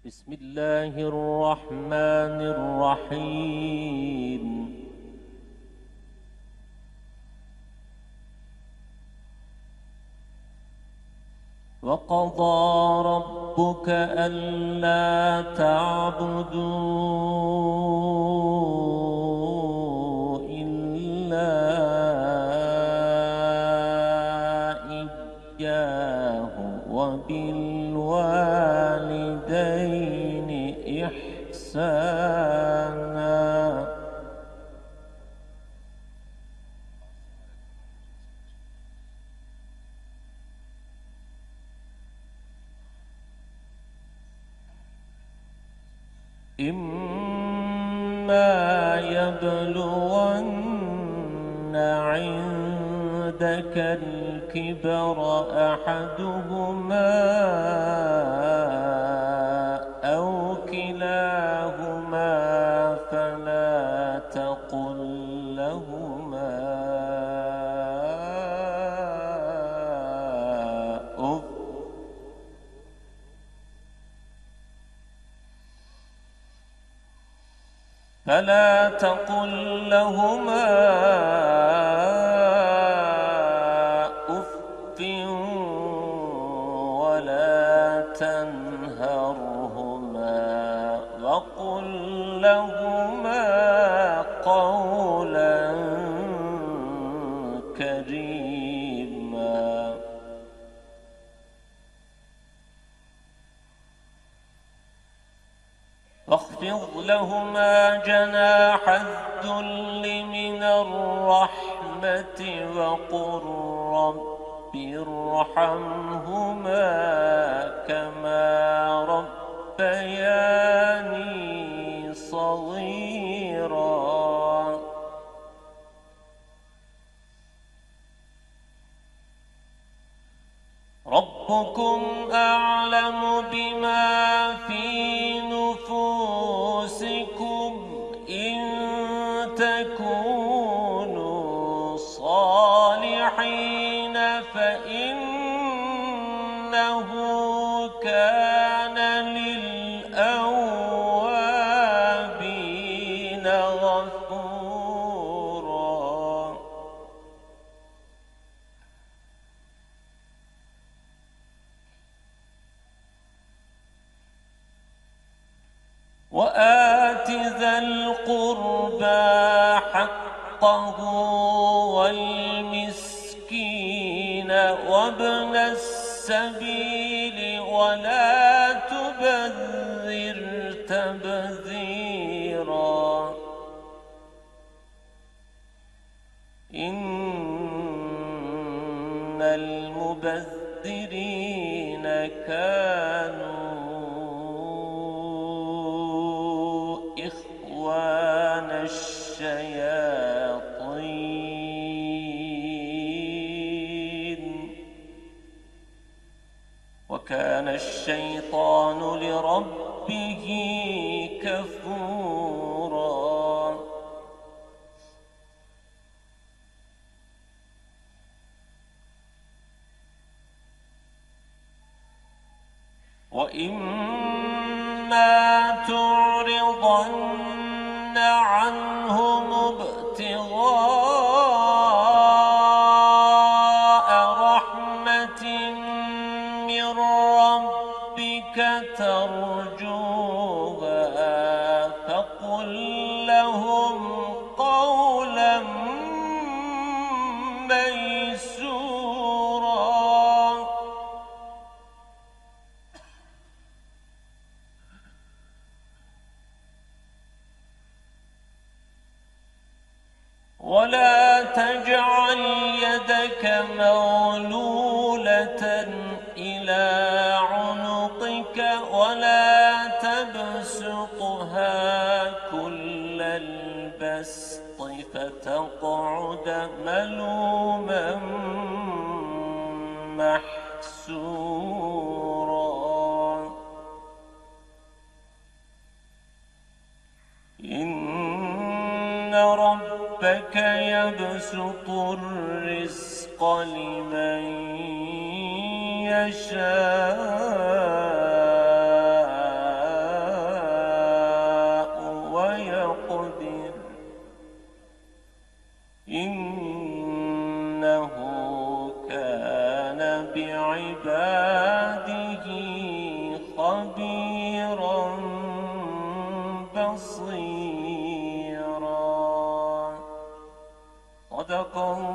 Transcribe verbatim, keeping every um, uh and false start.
بسم الله الرحمن الرحيم. وقضى ربك ألا تعبدوا إلا إياه وبالوالدين إحسانا. إما يبلغن عندك الكبر أحدهما أو كلاهما فلا تقل لهما أف فلا تقل لهما أف ولا تنهرهما وقل لهما قولا كريما. واخفض لهما جناح الذل من الرحمة وقل رب ارحمهما كما ربياني صغيرا. ربكم أعلم بما في نفوسكم إن تكونوا صالحين فإنه كان للأوابين غفورا. وآت ذا القربى حقه والمسكين وابن السبيل ولا تبذر تبذيرا إن المبذرين كانوا إخوان الشياطين وكان الشيطان لربه كفورا. وإما تعرضن عنهم ابتغاء رحمة من ربك ترجوها فقل لهم قولا ميسورا. ولا تجعل يدك مغلولة إلى عنقك ولا تبسطها كل البسط فتقعد ملوما محسورا. إن ربك يبسط الرزق لمن يشاء إنه كان بعباده خبيرا بصيرا. صدق الله